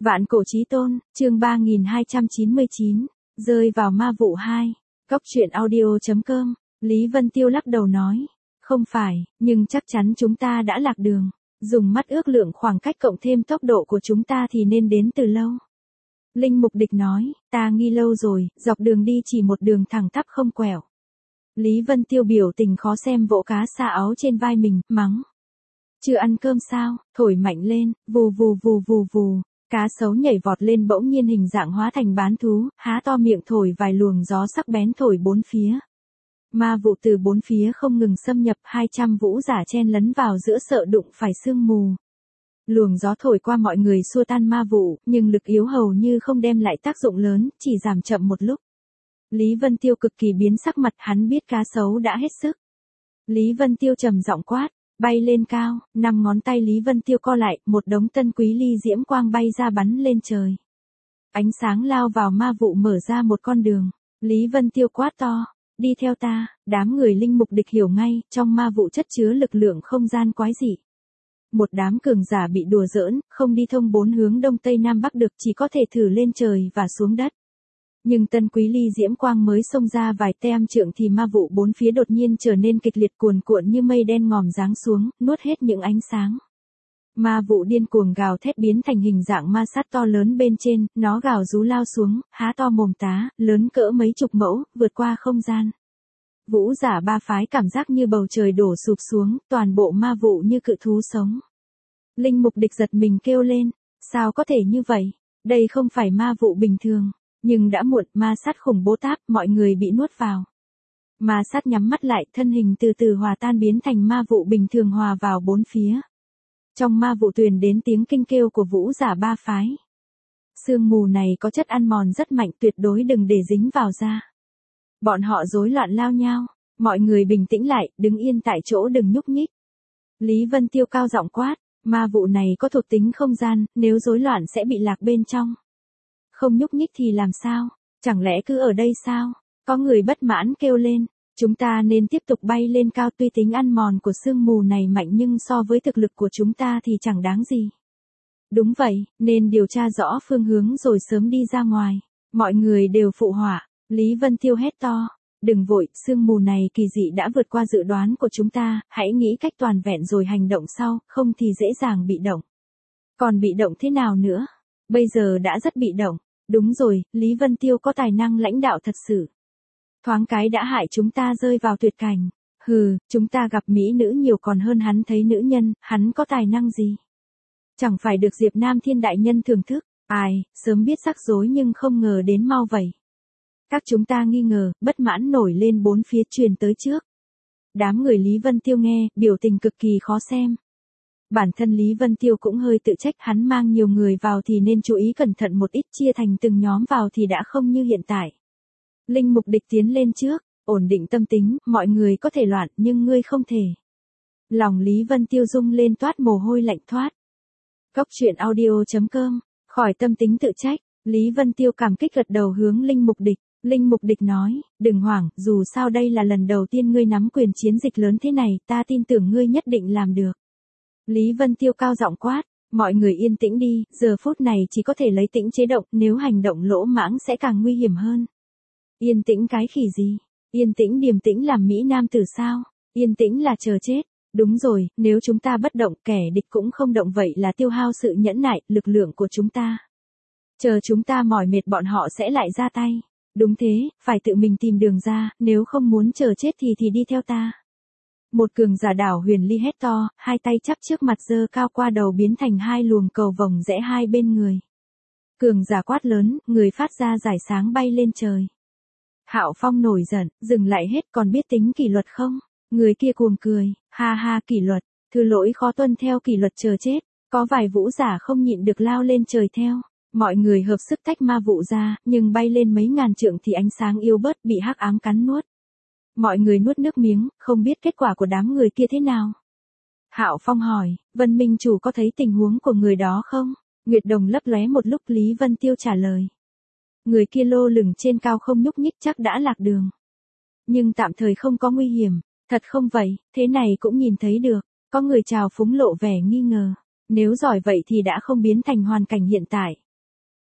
Vạn cổ chí tôn, chương 3299, rơi vào ma vụ 2. Cốc truyện audio.com, Lý Vân Tiêu lắc đầu nói. Không phải, nhưng chắc chắn chúng ta đã lạc đường. Dùng mắt ước lượng khoảng cách cộng thêm tốc độ của chúng ta thì nên đến từ lâu. Linh Mục Địch nói, ta nghi lâu rồi, dọc đường đi chỉ một đường thẳng tắp không quẹo. Lý Vân Tiêu biểu tình khó xem vỗ cá xa áo trên vai mình, mắng. Chưa ăn cơm sao, thổi mạnh lên, vù vù vù vù vù. Cá sấu nhảy vọt lên bỗng nhiên hình dạng hóa thành bán thú, há to miệng thổi vài luồng gió sắc bén thổi bốn phía. Ma vụ từ bốn phía không ngừng xâm nhập, 200 vũ giả chen lấn vào giữa sợ đụng phải sương mù. Luồng gió thổi qua mọi người xua tan ma vụ, nhưng lực yếu hầu như không đem lại tác dụng lớn, chỉ giảm chậm một lúc. Lý Vân Tiêu cực kỳ biến sắc mặt, hắn biết cá sấu đã hết sức. Lý Vân Tiêu trầm giọng quát, bay lên cao, 5 ngón tay Lý Vân Tiêu co lại, một đống tân quý ly diễm quang bay ra bắn lên trời. Ánh sáng lao vào ma vụ mở ra một con đường. Lý Vân Tiêu quát to, đi theo ta. Đám người Linh Mục Địch hiểu ngay, trong ma vụ chất chứa lực lượng không gian quái dị. Một đám cường giả bị đùa giỡn, không đi thông 4 hướng đông tây nam bắc được, chỉ có thể thử lên trời và xuống đất. Nhưng tân quý ly diễm quang mới xông ra vài tem trượng thì ma vụ bốn phía đột nhiên trở nên kịch liệt cuồn cuộn như mây đen ngòm giáng xuống, nuốt hết những ánh sáng. Ma vụ điên cuồng gào thét biến thành hình dạng ma sát to lớn bên trên, nó gào rú lao xuống, há to mồm tá, lớn cỡ mấy chục mẫu, vượt qua không gian. Vũ giả ba phái cảm giác như bầu trời đổ sụp xuống, toàn bộ ma vụ như cự thú sống. Linh Mục Địch giật mình kêu lên, sao có thể như vậy? Đây không phải ma vụ bình thường. Nhưng đã muộn, ma sát khủng bố táp, mọi người bị nuốt vào. Ma sát nhắm mắt lại, thân hình từ từ hòa tan biến thành ma vụ bình thường hòa vào bốn phía. Trong ma vụ truyền đến tiếng kinh kêu của vũ giả ba phái. Sương mù này có chất ăn mòn rất mạnh, tuyệt đối đừng để dính vào da. Bọn họ rối loạn lao nhao, mọi người bình tĩnh lại, đứng yên tại chỗ đừng nhúc nhích. Lý Vân Tiêu cao giọng quát, ma vụ này có thuộc tính không gian, nếu rối loạn sẽ bị lạc bên trong. Không nhúc nhích thì làm sao? Chẳng lẽ cứ ở đây sao? Có người bất mãn kêu lên, chúng ta nên tiếp tục bay lên cao, tuy tính ăn mòn của sương mù này mạnh nhưng so với thực lực của chúng ta thì chẳng đáng gì. Đúng vậy, nên điều tra rõ phương hướng rồi sớm đi ra ngoài. Mọi người đều phụ họa. Lý Vân Tiêu hét to, đừng vội, sương mù này kỳ dị đã vượt qua dự đoán của chúng ta, hãy nghĩ cách toàn vẹn rồi hành động sau, không thì dễ dàng bị động. Còn bị động thế nào nữa? Bây giờ đã rất bị động. Đúng rồi, Lý Vân Tiêu có tài năng lãnh đạo thật sự. Thoáng cái đã hại chúng ta rơi vào tuyệt cảnh. Hừ, chúng ta gặp mỹ nữ nhiều còn hơn hắn thấy nữ nhân, hắn có tài năng gì? Chẳng phải được Diệp Nam Thiên đại nhân thưởng thức. Ai, sớm biết rắc rối nhưng không ngờ đến mau vậy. Các chúng ta nghi ngờ, bất mãn nổi lên bốn phía truyền tới trước. Đám người Lý Vân Tiêu nghe, biểu tình cực kỳ khó xem. Bản thân Lý Vân Tiêu cũng hơi tự trách, hắn mang nhiều người vào thì nên chú ý cẩn thận một ít, chia thành từng nhóm vào thì đã không như hiện tại. Linh Mục Địch tiến lên trước, ổn định tâm tính, mọi người có thể loạn nhưng ngươi không thể. Lòng Lý Vân Tiêu rung lên toát mồ hôi lạnh thoát. Cốc truyện audio.com, khỏi tâm tính tự trách, Lý Vân Tiêu cảm kích gật đầu hướng Linh Mục Địch. Linh Mục Địch nói, đừng hoảng, dù sao đây là lần đầu tiên ngươi nắm quyền chiến dịch lớn thế này, ta tin tưởng ngươi nhất định làm được. Lý Vân Tiêu cao giọng quát, mọi người yên tĩnh đi, giờ phút này chỉ có thể lấy tĩnh chế động, nếu hành động lỗ mãng sẽ càng nguy hiểm hơn. Yên tĩnh cái khỉ gì? Yên tĩnh điềm tĩnh làm mỹ nam tử sao? Yên tĩnh là chờ chết. Đúng rồi, nếu chúng ta bất động, kẻ địch cũng không động, vậy là tiêu hao sự nhẫn nại, lực lượng của chúng ta. Chờ chúng ta mỏi mệt bọn họ sẽ lại ra tay. Đúng thế, phải tự mình tìm đường ra, nếu không muốn chờ chết thì đi theo ta. Một cường giả đảo Huyền Ly hét to, hai tay chắp trước mặt giơ cao qua đầu biến thành hai luồng cầu vồng rẽ hai bên người. Cường giả quát lớn, người phát ra giải sáng bay lên trời. Hạo Phong nổi giận, dừng lại hết, còn biết tính kỷ luật không? Người kia cuồng cười, ha ha, kỷ luật, thứ lỗi khó tuân theo kỷ luật chờ chết. Có vài vũ giả không nhịn được lao lên trời theo. Mọi người hợp sức tách ma vụ ra, nhưng bay lên mấy ngàn trượng thì ánh sáng yếu bớt, bị hắc ám cắn nuốt. Mọi người nuốt nước miếng, không biết kết quả của đám người kia thế nào. Hạo Phong hỏi, Vân Minh Chủ có thấy tình huống của người đó không? Nguyệt Đồng lấp lóe một lúc, Lý Vân Tiêu trả lời. Người kia lơ lửng trên cao không nhúc nhích, chắc đã lạc đường. Nhưng tạm thời không có nguy hiểm. Thật không vậy, thế này cũng nhìn thấy được. Có người chào phúng lộ vẻ nghi ngờ. Nếu giỏi vậy thì đã không biến thành hoàn cảnh hiện tại.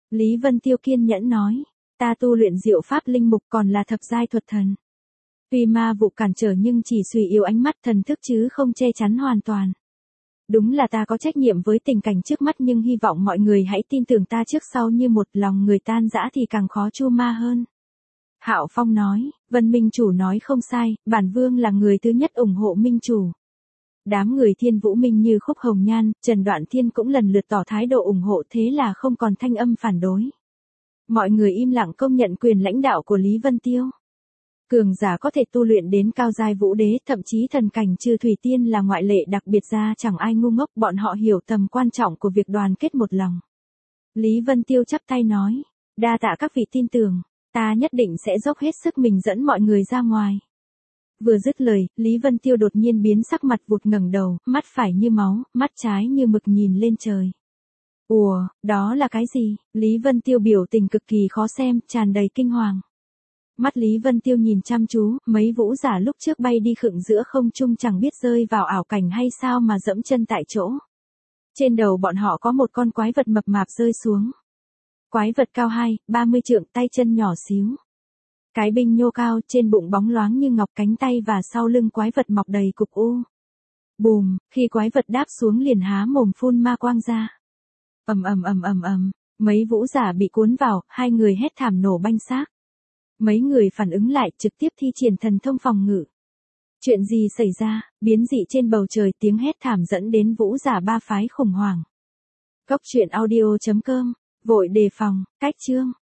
Lý Vân Tiêu kiên nhẫn nói. Ta tu luyện diệu pháp linh mục còn là thập giai thuật thần. Tuy ma vụ cản trở nhưng chỉ suy yếu ánh mắt thần thức chứ không che chắn hoàn toàn. Đúng là ta có trách nhiệm với tình cảnh trước mắt nhưng hy vọng mọi người hãy tin tưởng ta trước sau như một lòng người tan rã thì càng khó chu ma hơn. Hạo Phong nói, Vân Minh Chủ nói không sai, bản vương là người thứ nhất ủng hộ Minh Chủ. Đám người Thiên Vũ Minh như Khúc Hồng Nhan, Trần Đoạn Thiên cũng lần lượt tỏ thái độ ủng hộ thế là không còn thanh âm phản đối. Mọi người im lặng công nhận quyền lãnh đạo của Lý Vân Tiêu. Cường giả có thể tu luyện đến cao giai vũ đế, thậm chí thần cảnh trừ Thủy Tiên là ngoại lệ, đặc biệt ra chẳng ai ngu ngốc, bọn họ hiểu tầm quan trọng của việc đoàn kết một lòng. Lý Vân Tiêu chắp tay nói, đa tạ các vị tin tưởng, ta nhất định sẽ dốc hết sức mình dẫn mọi người ra ngoài. Vừa dứt lời, Lý Vân Tiêu đột nhiên biến sắc mặt vụt ngẩng đầu, mắt phải như máu, mắt trái như mực nhìn lên trời. Ủa, đó là cái gì? Lý Vân Tiêu biểu tình cực kỳ khó xem, tràn đầy kinh hoàng. Mắt Lý Vân Tiêu nhìn chăm chú, mấy vũ giả lúc trước bay đi khựng giữa không trung chẳng biết rơi vào ảo cảnh hay sao mà dẫm chân tại chỗ. Trên đầu bọn họ có một con quái vật mập mạp rơi xuống. Quái vật cao 30 trượng, tay chân nhỏ xíu. Cái binh nhô cao, trên bụng bóng loáng như ngọc, cánh tay và sau lưng quái vật mọc đầy cục u. Bùm, khi quái vật đáp xuống liền há mồm phun ma quang ra. Ầm, mấy vũ giả bị cuốn vào, hai người hét thảm nổ banh xác. Mấy người phản ứng lại, trực tiếp thi triển thần thông phòng ngự. Chuyện gì xảy ra? Biến dị trên bầu trời, tiếng hét thảm dẫn đến vũ giả ba phái khủng hoảng. Cốc truyện audio.com, vội đề phòng, cách chương.